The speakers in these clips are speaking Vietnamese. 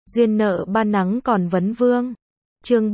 Duyên nợ ban nắng còn vấn vương. Chương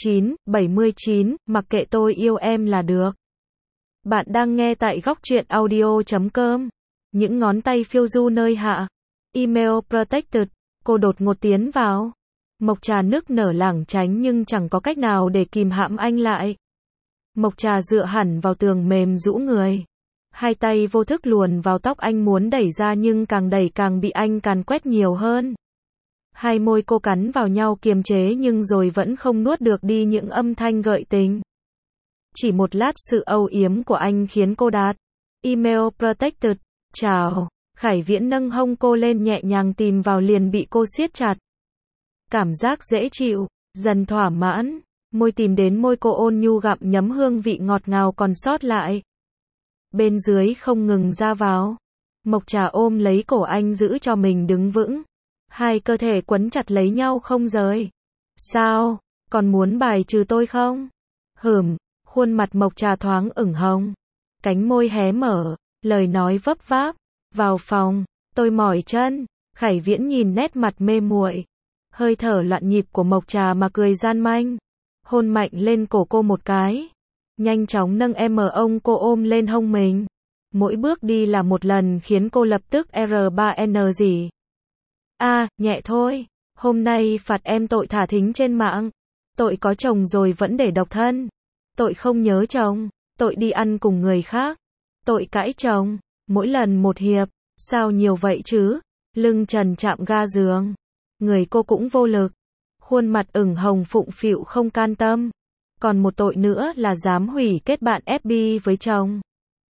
79, mặc kệ tôi yêu em là được. Bạn đang nghe tại góc truyện audio.com. Những ngón tay phiêu du nơi hạ. Email protected. Cô đột ngột tiến vào. Mộc Trà nức nở lảng tránh nhưng chẳng có cách nào để kìm hãm anh lại. Mộc Trà dựa hẳn vào tường mềm rũ người. Hai tay vô thức luồn vào tóc anh muốn đẩy ra nhưng càng đẩy càng bị anh càn quét nhiều hơn. Hai môi cô cắn vào nhau kiềm chế nhưng rồi vẫn không nuốt được đi những âm thanh gợi tình. Chỉ một lát sự âu yếm của anh khiến cô đát. Email protected. Chào. Khải Viễn nâng hông cô lên nhẹ nhàng tìm vào liền bị cô siết chặt. Cảm giác dễ chịu, dần thỏa mãn. Môi tìm đến môi cô ôn nhu gặm nhấm hương vị ngọt ngào còn sót lại. Bên dưới không ngừng ra vào. Mộc Trà ôm lấy cổ anh giữ cho mình đứng vững. Hai cơ thể quấn chặt lấy nhau không rời. Sao? Còn muốn bài trừ tôi không? Khuôn mặt Mộc Trà thoáng ửng hồng. Cánh môi hé mở, lời nói vấp váp. Vào phòng, tôi mỏi chân. Khải Viễn nhìn nét mặt mê muội, hơi thở loạn nhịp của Mộc Trà mà cười gian manh. Hôn mạnh lên cổ cô một cái. Nhanh chóng nâng ông cô ôm lên hông mình. Mỗi bước đi là một lần khiến cô lập tức R3N gì. Nhẹ thôi. Hôm nay phạt em tội thả thính trên mạng. Tội có chồng rồi vẫn để độc thân. Tội không nhớ chồng. Tội đi ăn cùng người khác. Tội cãi chồng. Mỗi lần một hiệp. Sao nhiều vậy chứ? Lưng trần chạm ga giường. Người cô cũng vô lực. Khuôn mặt ửng hồng phụng phịu không can tâm. Còn một tội nữa là dám hủy kết bạn FB với chồng.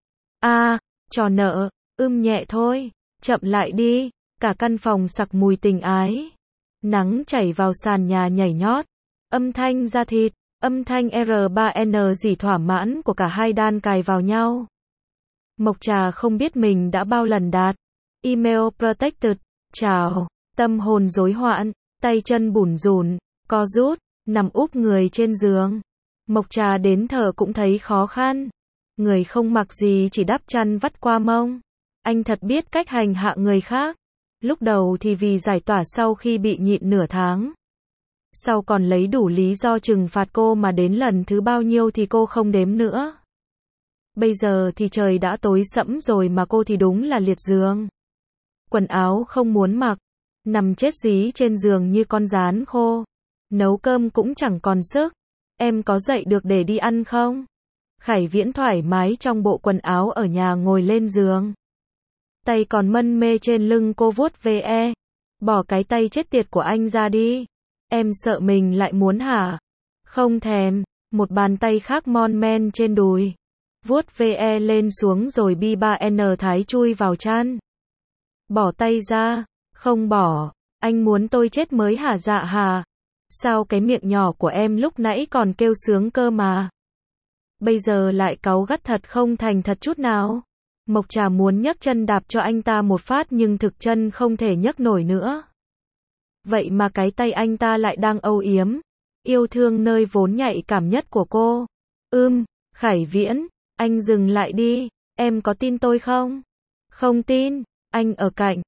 Trò nợ. Nhẹ thôi. Chậm lại đi. Cả căn phòng sặc mùi tình ái. Nắng chảy vào sàn nhà nhảy nhót. Âm thanh da thịt. Âm thanh R3N dỉ thỏa mãn của cả hai đan cài vào nhau. Mộc Trà không biết mình đã bao lần đạt. Email protected. Chào. Tâm hồn rối hoạn. Tay chân bủn rủn. Co rút. Nằm úp người trên giường. Mộc Trà đến thở cũng thấy khó khăn. Người không mặc gì chỉ đắp chăn vắt qua mông. Anh thật biết cách hành hạ người khác. Lúc đầu thì vì giải tỏa sau khi bị nhịn nửa tháng. Sau còn lấy đủ lý do trừng phạt cô mà đến lần thứ bao nhiêu thì cô không đếm nữa. Bây giờ thì trời đã tối sẫm rồi mà cô thì đúng là liệt giường. Quần áo không muốn mặc. Nằm chết dí trên giường như con gián khô. Nấu cơm cũng chẳng còn sức. Em có dậy được để đi ăn không? Khải Viễn thoải mái trong bộ quần áo ở nhà ngồi lên giường. Tay còn mân mê trên lưng cô vuốt ve. Bỏ cái tay chết tiệt của anh ra đi. Em sợ mình lại muốn hả? Không thèm. Một bàn tay khác mon men trên đùi. Vuốt ve lên xuống rồi bi 3N thái chui vào chăn. Bỏ tay ra. Không bỏ. Anh muốn tôi chết mới hả dạ hả? Sao cái miệng nhỏ của em lúc nãy còn kêu sướng cơ mà. Bây giờ lại cáu gắt thật không thành thật chút nào. Mộc Trà muốn nhấc chân đạp cho anh ta một phát nhưng thực chân không thể nhấc nổi nữa. Vậy mà cái tay anh ta lại đang âu yếm. Yêu thương nơi vốn nhạy cảm nhất của cô. Khải Viễn, anh dừng lại đi. Em có tin tôi không? Không tin. Anh ở cạnh.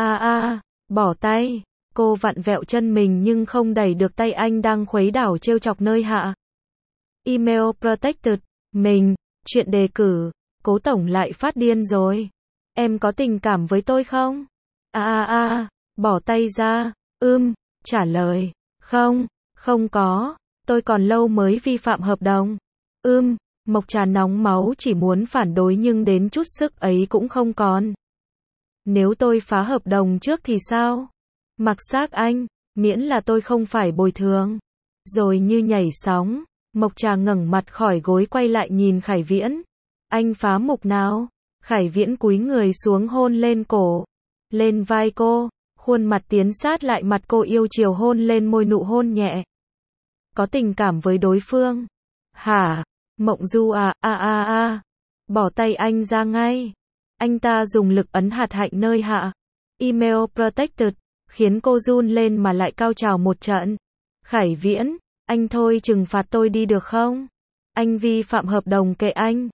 Bỏ tay. Cô vặn vẹo chân mình nhưng không đẩy được tay anh đang khuấy đảo trêu chọc nơi hạ. Email protected. Chuyện đề cử. Cố tổng lại phát điên rồi. Em có tình cảm với tôi không? Bỏ tay ra. Trả lời. Không có. Tôi còn lâu mới vi phạm hợp đồng. Mộc Trà nóng máu chỉ muốn phản đối nhưng đến chút sức ấy cũng không còn. Nếu tôi phá hợp đồng trước thì sao? Mặc xác anh, miễn là tôi không phải bồi thường. Rồi như nhảy sóng, Mộc Trà ngẩng mặt khỏi gối quay lại nhìn Khải Viễn. Anh phá mục nào? Khải Viễn cúi người xuống hôn lên cổ, lên vai cô, khuôn mặt tiến sát lại mặt cô yêu chiều hôn lên môi nụ hôn nhẹ. Có tình cảm với đối phương. Hả? Mộng Du Bỏ tay anh ra ngay. Anh ta dùng lực ấn hạt hạnh nơi hạ. Email protected. Khiến cô run lên mà lại cao trào một trận. Khải Viễn, anh thôi trừng phạt tôi đi được không? Anh vi phạm hợp đồng kệ anh.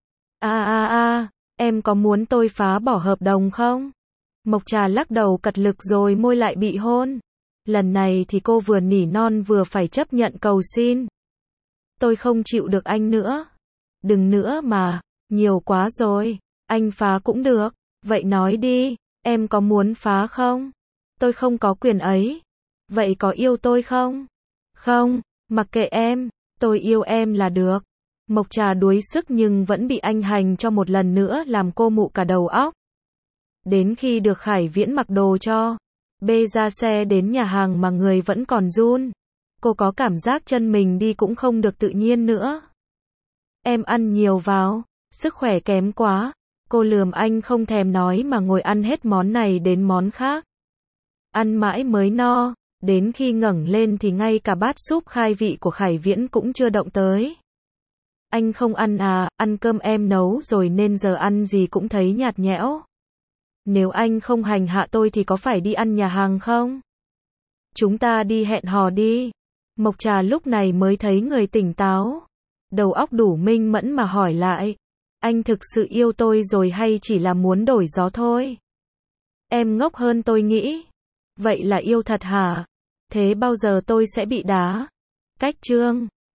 Em có muốn tôi phá bỏ hợp đồng không? Mộc Trà lắc đầu cật lực rồi môi lại bị hôn. Lần này thì cô vừa nỉ non vừa phải chấp nhận cầu xin. Tôi không chịu được anh nữa. Đừng nữa mà, nhiều quá rồi. Anh phá cũng được. Vậy nói đi, em có muốn phá không? Tôi không có quyền ấy. Vậy có yêu tôi không? Không, mặc kệ em, tôi yêu em là được. Mộc Trà đuối sức nhưng vẫn bị anh hành cho một lần nữa làm cô mụ cả đầu óc. Đến khi được Khải Viễn mặc đồ cho, bê ra xe đến nhà hàng mà người vẫn còn run. Cô có cảm giác chân mình đi cũng không được tự nhiên nữa. Em ăn nhiều vào, sức khỏe kém quá. Cô lườm anh không thèm nói mà ngồi ăn hết món này đến món khác. Ăn mãi mới no, đến khi ngẩng lên thì ngay cả bát súp khai vị của Khải Viễn cũng chưa động tới. Anh không ăn à, ăn cơm em nấu rồi nên giờ ăn gì cũng thấy nhạt nhẽo. Nếu anh không hành hạ tôi thì có phải đi ăn nhà hàng không? Chúng ta đi hẹn hò đi. Mộc Trà lúc này mới thấy người tỉnh táo. Đầu óc đủ minh mẫn mà hỏi lại. Anh thực sự yêu tôi rồi hay chỉ là muốn đổi gió thôi? Em ngốc hơn tôi nghĩ. Vậy là yêu thật hả? Thế bao giờ tôi sẽ bị đá? Cách chương